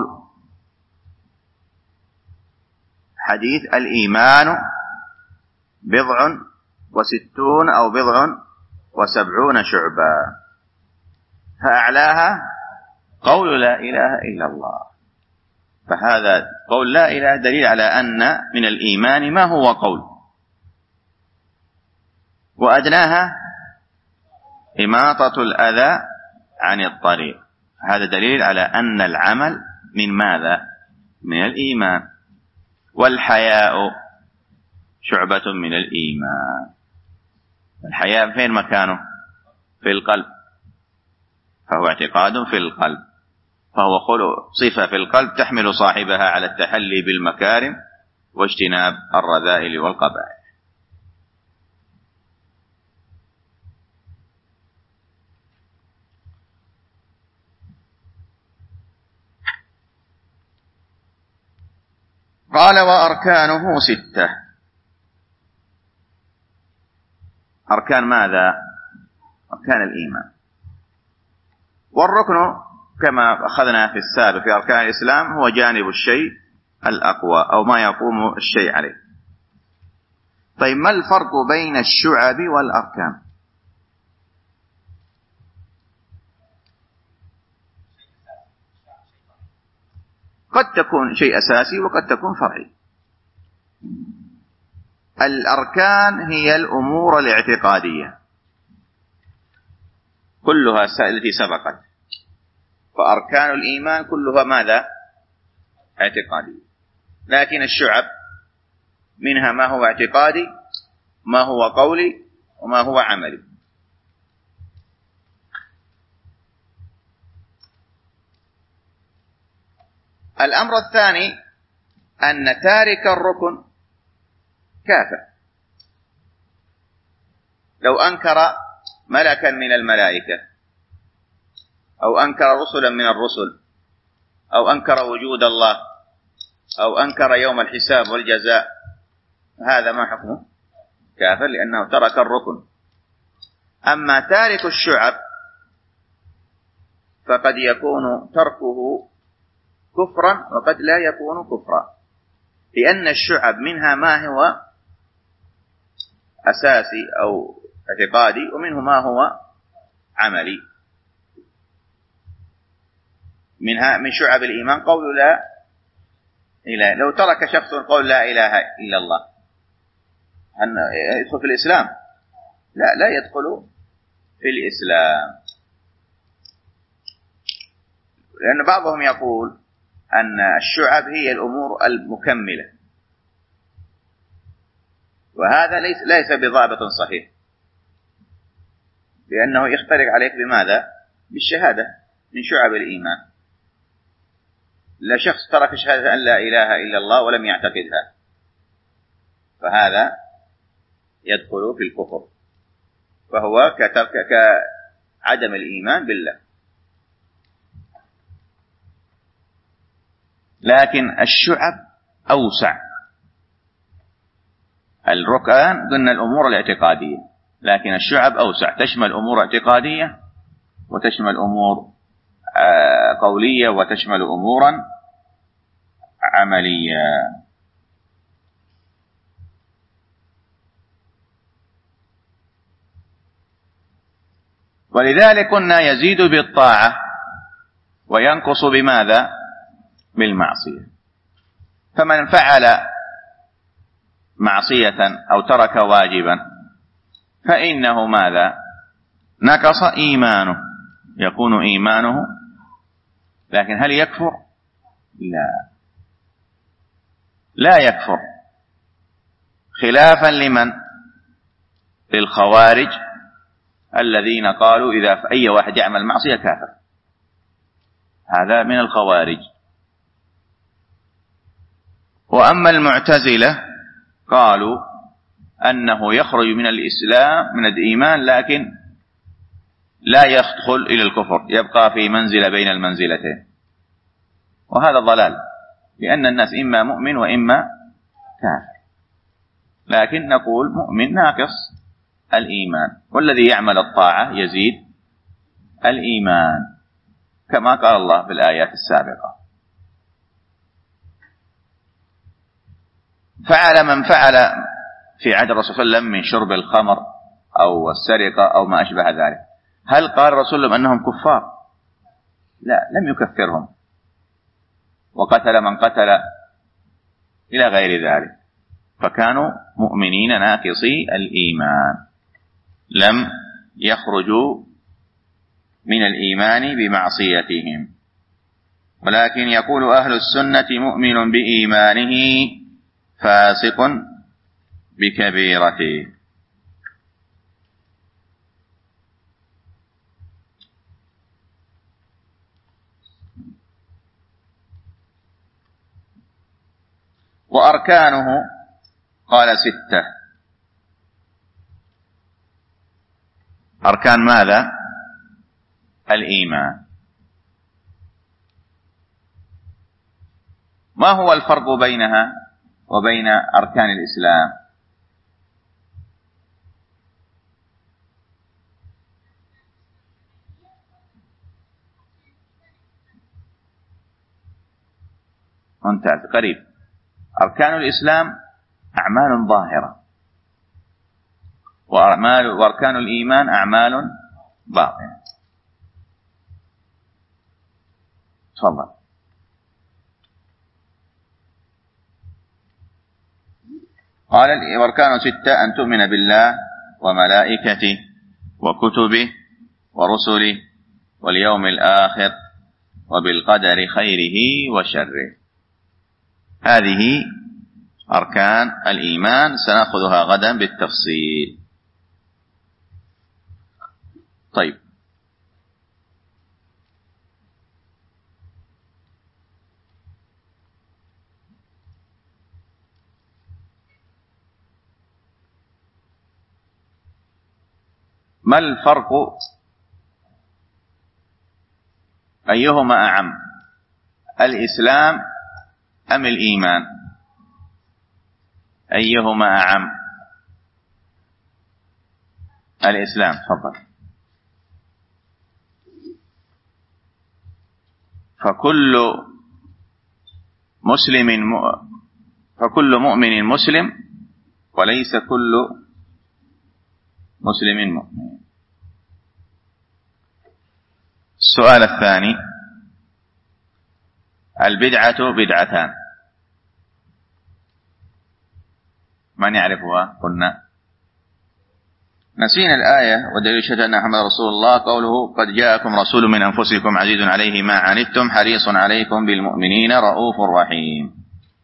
حديث: الإيمان بضع وستون أو بضع وسبعون شعبا فأعلاها قول لا إله إلا الله. فهذا قول لا إله دليل على أن من الإيمان ما هو قول، وأدناها إماطة الأذى عن الطريق. هذا دليل على أن العمل من ماذا؟ من الإيمان. والحياء شعبة من الإيمان. الحياء فين مكانه؟ في القلب، فهو اعتقاد في القلب، فهو خلق صفة في القلب تحمل صاحبها على التحلي بالمكارم واجتناب الرذائل والقبائح. قال وأركانه ستة. أركان ماذا؟ أركان الإيمان. والركن كما أخذنا في السابق في أركان الإسلام هو جانب الشيء الأقوى أو ما يقوم الشيء عليه. طيب ما الفرق بين الشعب والأركان؟ قد تكون شيء أساسي وقد تكون فرعي. الأركان هي الأمور الاعتقادية كلها التي سبقت، فأركان الإيمان كلها ماذا؟ اعتقادية. لكن الشعب منها ما هو اعتقادي، ما هو قولي، وما هو عملي. الأمر الثاني أن تارك الركن كافر. لو أنكر ملكا من الملائكة أو أنكر رسلا من الرسل أو أنكر وجود الله أو أنكر يوم الحساب والجزاء، هذا ما حكمه؟ كافر، لأنه ترك الركن. أما تارك الشعب فقد يكون تركه كفرا وقد لا يكون كفرا، لأن الشعب منها ما هو أساسي أو اعتقادي ومنه ما هو عملي. منها من شعب الإيمان قول لا إله. لو ترك شخص قول لا إله إلا الله أن يدخل في الإسلام؟ لا، لا يدخل في الإسلام، لأن بعضهم يقول أن الشعب هي الأمور المكملة، وهذا ليس ليس بضابط صحيح، لأنه يختلف عليك بماذا؟ بالشهادة من شعب الإيمان. لا شخص ترك شهادة أن لا إله إلا الله ولم يعتقدها، فهذا يدخل في الكفر، فهو كعدم الإيمان بالله. لكن الشعب أوسع. الركان قلنا الأمور الاعتقادية، لكن الشعب أوسع، تشمل أمور اعتقادية وتشمل أمور قولية وتشمل أمورا عملية. ولذلك قلنا يزيد بالطاعة وينقص بماذا؟ بالمعصية. فمن فعل معصية أو ترك واجبا فإنه ماذا؟ نقص إيمانه، يكون إيمانه. لكن هل يكفر؟ لا، لا يكفر، خلافا لمن؟ للخوارج الذين قالوا إذا أي واحد يعمل معصية كافر. هذا من الخوارج. وأما المعتزلة قالوا أنه يخرج من الإسلام من الإيمان لكن لا يدخل إلى الكفر، يبقى في منزلة بين المنزلتين، وهذا ضلال، لأن الناس إما مؤمن وإما كافر. لكن نقول مؤمن ناقص الإيمان، والذي يعمل الطاعة يزيد الإيمان، كما قال الله في الآيات السابقة. فعل من فعل في عهد الرسول صلى الله عليه وسلم من شرب الخمر أو السرقة أو ما أشبه ذلك، هل قال الرسول لهم أنهم كفار؟ لا، لم يكفرهم. وقتل من قتل إلى غير ذلك، فكانوا مؤمنين ناقصي الإيمان، لم يخرجوا من الإيمان بمعصيتهم. ولكن يقول أهل السنة مؤمن بإيمانه فاسق بكبيرته. وأركانه قال ستة. أركان ماذا؟ الإيمان. ما هو الفرق بينها وبين أركان الإسلام؟ ممتاز، قريب. أركان الإسلام أعمال ظاهرة، وأعمال وأركان الإيمان أعمال باطنة. تفضل. قال وأركان ستة: أن تؤمن بالله وملائكته وكتبه ورسله واليوم الآخر وبالقدر خيره وشره. هذه أركان الإيمان، سنأخذها غدا بالتفصيل. طيب، ما الفرق؟ أيهما أعم، الإسلام أم الإيمان؟ أيهما أعم؟ الإسلام. تفضل. فكل مسلم فكل مؤمن مسلم، وليس كل مسلم مؤمن. السؤال الثاني: البدعة بدعتان، من يعرفها؟ قلنا نسينا الآية. ودليل شهادة أن محمد رسول الله قوله: قد جاءكم رسول من أنفسكم عزيز عليه ما عنتم حريص عليكم بالمؤمنين رؤوف رحيم.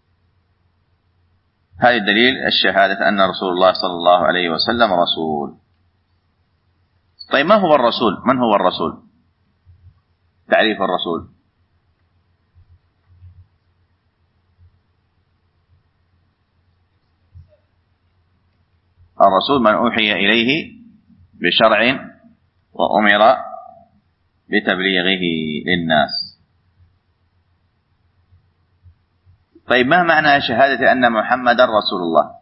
هذا الدليل الشهادة أن رسول الله صلى الله عليه وسلم رسول. طيب، ما هو الرسول؟ من هو الرسول؟ تعريف الرسول. الرسول من أوحي إليه بشرع وأمر بتبليغه للناس. طيب، ما معنى شهادة أن محمدا رسول الله؟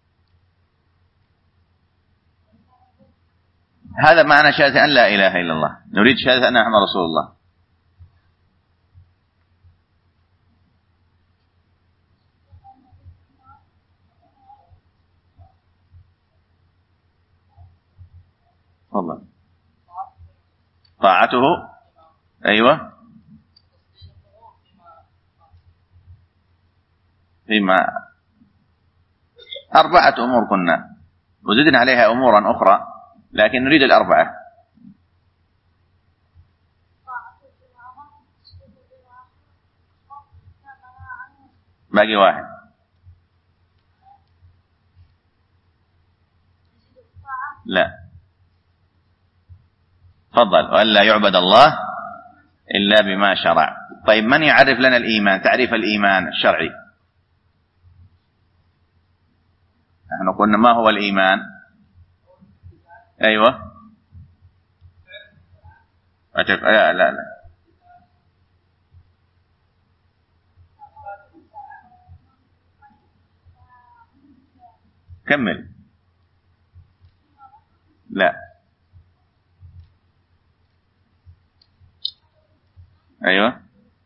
هذا معنى شهادة أن لا إله إلا الله. نريد شهادة أن محمد رسول الله. والله طاعته. أيوة، فيما أربعة أمور كنا، وزدنا عليها أمورا أخرى، لكن نريد الأربعة. باقي واحد. لا، تفضل. وألا يعبد الله إلا بما شرع. طيب، من يعرف لنا الإيمان؟ تعريف الإيمان الشرعي. نحن قلنا ما هو الإيمان؟ أيوة. لا لا لا كمل. لا. أيوة،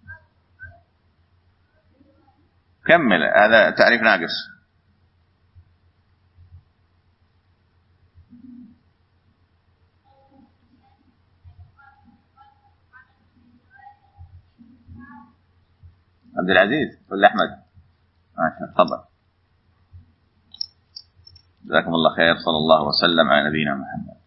كمل. هذا تعريف ناقص. عبد العزيز ولا أحمد؟ ماشي، تفضل. جزاكم الله خير. صلى الله وسلم على نبينا محمد.